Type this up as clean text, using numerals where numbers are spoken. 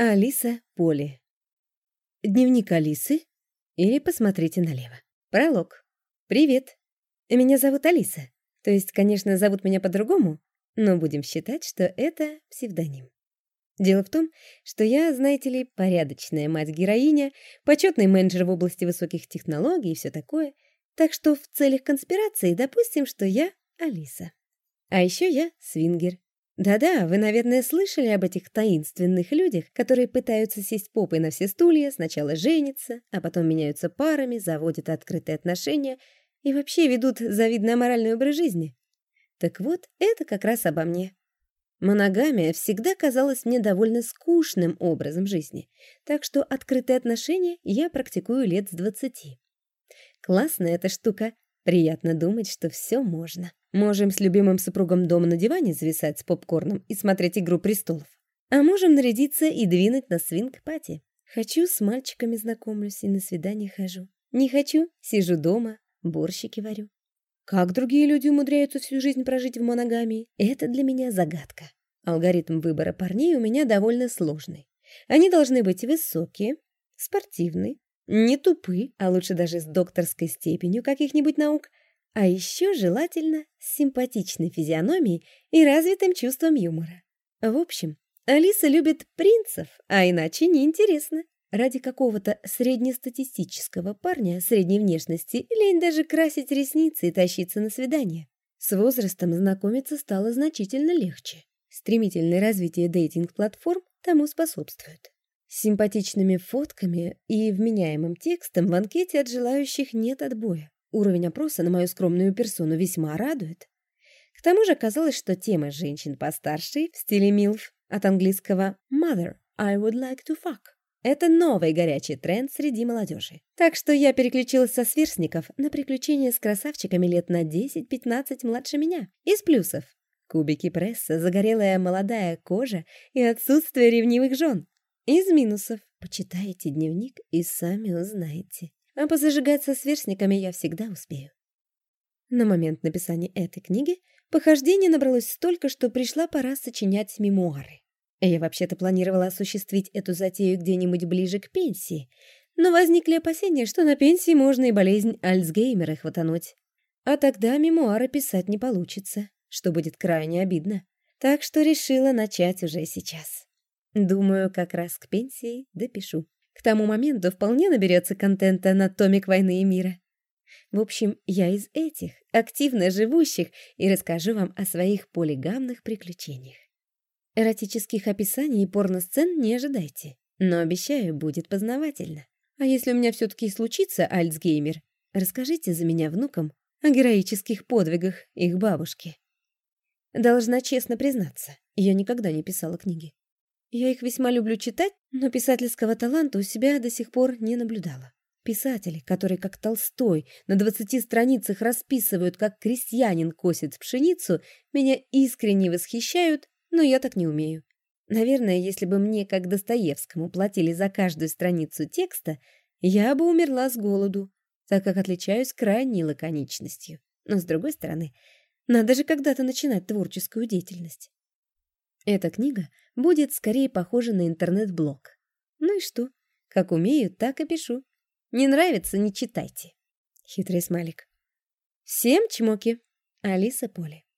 Алиса Поли. Дневник Алисы или посмотрите налево. Пролог. Привет. Меня зовут Алиса. То есть, конечно, зовут меня по-другому, но будем считать, что это псевдоним. Дело в том, что я, знаете ли, порядочная мать-героиня, почетный менеджер в области высоких технологий и все такое. Так что в целях конспирации допустим, что я Алиса. А еще я свингер. Да-да, вы, наверное, слышали об этих таинственных людях, которые пытаются сесть попой на все стулья, сначала женятся, а потом меняются парами, заводят открытые отношения и вообще ведут завидный аморальный образ жизни. Так вот, это как раз обо мне. Моногамия всегда казалась мне довольно скучным образом жизни, так что открытые отношения я практикую лет с 20. Классная эта штука. Приятно думать, что все можно. Можем с любимым супругом дома на диване зависать с попкорном и смотреть «Игру престолов». А можем нарядиться и двинуть на свинг-пати. Хочу, с мальчиками знакомлюсь и на свидание хожу. Не хочу, сижу дома, борщики варю. Как другие люди умудряются всю жизнь прожить в моногамии, это для меня загадка. Алгоритм выбора парней у меня довольно сложный. Они должны быть высокие, спортивные, не тупы, а лучше даже с докторской степенью каких-нибудь наук, а еще желательно с симпатичной физиономией и развитым чувством юмора. В общем, Алиса любит принцев, а иначе неинтересно. Ради какого-то среднестатистического парня средней внешности лень даже красить ресницы и тащиться на свидание. С возрастом знакомиться стало значительно легче. Стремительное развитие дейтинг-платформ тому способствует. С симпатичными фотками и вменяемым текстом в анкете от желающих нет отбоя. Уровень опроса на мою скромную персону весьма радует. К тому же оказалось, что тема женщин постарше в стиле MILF от английского «Mother, I would like to fuck». Это новый горячий тренд среди молодежи. Так что я переключилась со сверстников на приключения с красавчиками лет на 10-15 младше меня. Из плюсов: кубики пресса, загорелая молодая кожа и отсутствие ревнивых жен. Из минусов: почитайте дневник и сами узнаете. А позажигать со сверстниками я всегда успею. На момент написания этой книги похождений набралось столько, что пришла пора сочинять мемуары. Я вообще-то планировала осуществить эту затею где-нибудь ближе к пенсии, но возникли опасения, что на пенсии можно и болезнь Альцгеймера хватануть. А тогда мемуары писать не получится, что будет крайне обидно. Так что решила начать уже сейчас. Думаю, как раз к пенсии допишу. К тому моменту вполне наберется контента на томик «Войны и мира». В общем, я из этих, активно живущих, и расскажу вам о своих полигамных приключениях. Эротических описаний и порносцен не ожидайте, но, обещаю, будет познавательно. А если у меня все-таки случится Альцгеймер, расскажите за меня внукам о героических подвигах их бабушки. Должна честно признаться, я никогда не писала книги. Я их весьма люблю читать, но писательского таланта у себя до сих пор не наблюдала. Писатели, которые, как Толстой, на 20 страницах расписывают, как крестьянин косит пшеницу, меня искренне восхищают, но я так не умею. Наверное, если бы мне, как Достоевскому, платили за каждую страницу текста, я бы умерла с голоду, так как отличаюсь крайней лаконичностью. Но, с другой стороны, надо же когда-то начинать творческую деятельность. Эта книга будет скорее похожа на интернет-блог. Ну и что? Как умею, так и пишу. Не нравится — не читайте. Хитрый смайлик. Всем чмоки. Алиса Поли.